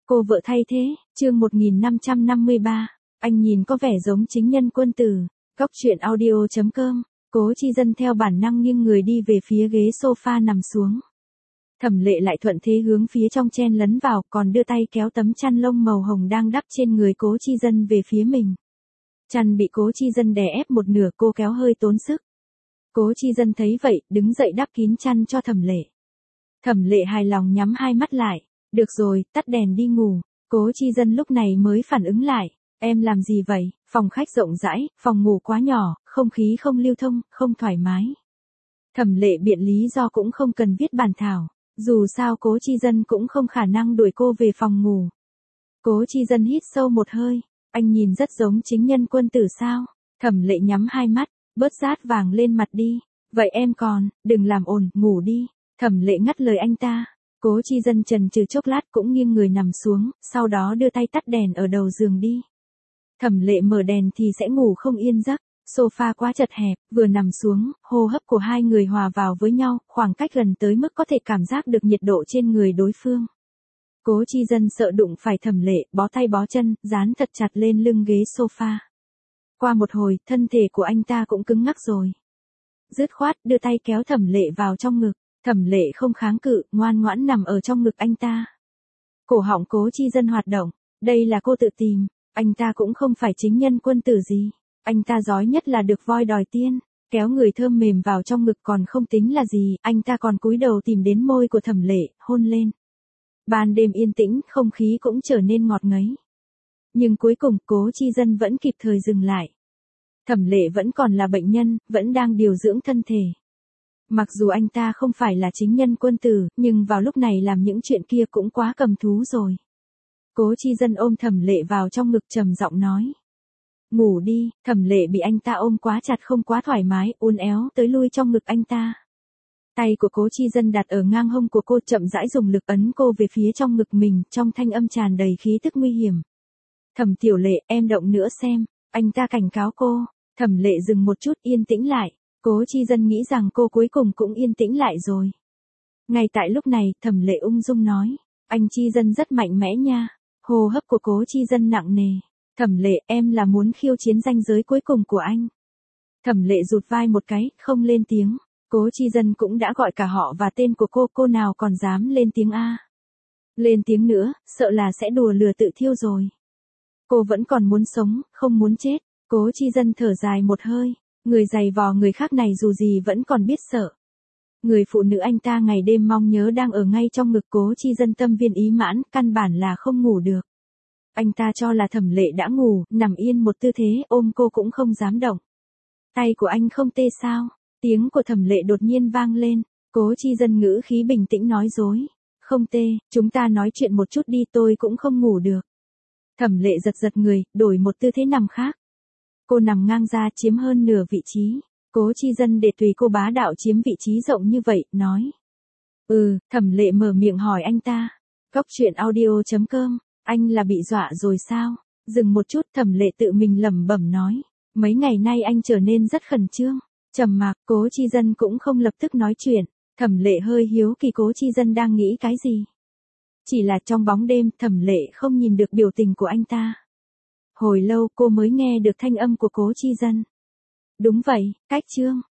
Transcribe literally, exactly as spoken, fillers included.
Cô vợ thay thế, chương một nghìn năm trăm năm mươi ba, anh nhìn có vẻ giống chính nhân quân tử. Góc truyện audio chấm com, Cố Chi Dân theo bản năng nghiêng người đi về phía ghế sofa nằm xuống. Thẩm Lệ lại thuận thế hướng phía trong chen lấn vào, còn đưa tay kéo tấm chăn lông màu hồng đang đắp trên người Cố Chi Dân về phía mình. Chăn bị Cố Chi Dân đè ép một nửa, cô kéo hơi tốn sức. Cố Chi Dân thấy vậy, đứng dậy đắp kín chăn cho Thẩm Lệ. Thẩm Lệ hài lòng nhắm hai mắt lại. Được rồi, tắt đèn đi ngủ. Cố Chi Dân lúc này mới phản ứng lại. Em làm gì vậy? Phòng khách rộng rãi, phòng ngủ quá nhỏ, không khí không lưu thông, không thoải mái. Thẩm Lệ biện lý do cũng không cần viết bản thảo. Dù sao Cố Chi Dân cũng không khả năng đuổi cô về phòng ngủ. Cố Chi Dân hít sâu một hơi. Anh nhìn rất giống chính nhân quân tử sao? Thẩm Lệ nhắm hai mắt, bớt rát vàng lên mặt đi. Vậy em còn, đừng làm ồn, ngủ đi. Thẩm Lệ ngắt lời anh ta. Cố Chi Dân chần chừ chốc lát cũng nghiêng người nằm xuống, sau đó đưa tay tắt đèn ở đầu giường đi. Thẩm Lệ mở đèn thì sẽ ngủ không yên giấc, sofa quá chật hẹp, vừa nằm xuống, hô hấp của hai người hòa vào với nhau, khoảng cách gần tới mức có thể cảm giác được nhiệt độ trên người đối phương. Cố Chi Dân sợ đụng phải Thẩm Lệ, bó tay bó chân, dán thật chặt lên lưng ghế sofa. Qua một hồi, thân thể của anh ta cũng cứng ngắc rồi. Dứt khoát đưa tay kéo Thẩm Lệ vào trong ngực. Thẩm Lệ không kháng cự, ngoan ngoãn nằm ở trong ngực anh ta. Cổ họng Cố Chi Dân hoạt động, đây là cô tự tìm, anh ta cũng không phải chính nhân quân tử gì. Anh ta giỏi nhất là được voi đòi tiên, kéo người thơm mềm vào trong ngực còn không tính là gì, anh ta còn cúi đầu tìm đến môi của Thẩm Lệ, hôn lên. Ban đêm yên tĩnh, không khí cũng trở nên ngọt ngấy. Nhưng cuối cùng Cố Chi Dân vẫn kịp thời dừng lại. Thẩm Lệ vẫn còn là bệnh nhân, vẫn đang điều dưỡng thân thể. Mặc dù anh ta không phải là chính nhân quân tử, nhưng vào lúc này làm những chuyện kia cũng quá cầm thú rồi. Cố Chi Dân ôm Thẩm Lệ vào trong ngực trầm giọng nói. Ngủ đi. Thẩm Lệ bị anh ta ôm quá chặt không quá thoải mái, uốn éo tới lui trong ngực anh ta. Tay của Cố Chi Dân đặt ở ngang hông của cô, chậm rãi dùng lực ấn cô về phía trong ngực mình, trong thanh âm tràn đầy khí tức nguy hiểm. Thẩm Tiểu Lệ, em động nữa xem. Anh ta cảnh cáo cô. Thẩm Lệ dừng một chút, yên tĩnh lại. Cố Chi Dân nghĩ rằng cô cuối cùng cũng yên tĩnh lại rồi. Ngay tại lúc này, Thẩm Lệ ung dung nói. Anh Chi Dân rất mạnh mẽ nha. Hô hấp của Cố Chi Dân nặng nề. Thẩm Lệ, em là muốn khiêu chiến ranh giới cuối cùng của anh. Thẩm Lệ rụt vai một cái, không lên tiếng. Cố Chi Dân cũng đã gọi cả họ và tên của cô, cô nào còn dám lên tiếng A. Lên tiếng nữa, sợ là sẽ đùa lừa tự thiêu rồi. Cô vẫn còn muốn sống, không muốn chết. Cố Chi Dân thở dài một hơi. Người giày vò người khác này dù gì vẫn còn biết sợ. Người phụ nữ anh ta ngày đêm mong nhớ đang ở ngay trong ngực Cố Chi Dân tâm viên ý mãn, căn bản là không ngủ được. Anh ta cho là Thẩm Lệ đã ngủ, nằm yên một tư thế, ôm cô cũng không dám động. Tay của anh không tê sao? Tiếng của Thẩm Lệ đột nhiên vang lên. Cố Chi Dân ngữ khí bình tĩnh nói dối. Không tê, chúng ta nói chuyện một chút đi, tôi cũng không ngủ được. Thẩm Lệ giật giật người, đổi một tư thế nằm khác. Cô nằm ngang ra chiếm hơn nửa vị trí. Cố Chi Dân để tùy cô bá đạo chiếm vị trí rộng như vậy, nói. Ừ, Thẩm Lệ mở miệng hỏi anh ta. Góc truyện audio chấm com, anh là bị dọa rồi sao? Dừng một chút, Thẩm Lệ tự mình lẩm bẩm nói. Mấy ngày nay anh trở nên rất khẩn trương. Trầm mặc, Cố Chi Dân cũng không lập tức nói chuyện. Thẩm Lệ hơi hiếu kỳ Cố Chi Dân đang nghĩ cái gì. Chỉ là trong bóng đêm, Thẩm Lệ không nhìn được biểu tình của anh ta. Hồi lâu cô mới nghe được thanh âm của Cố Chi Dân. Đúng vậy, cách chương.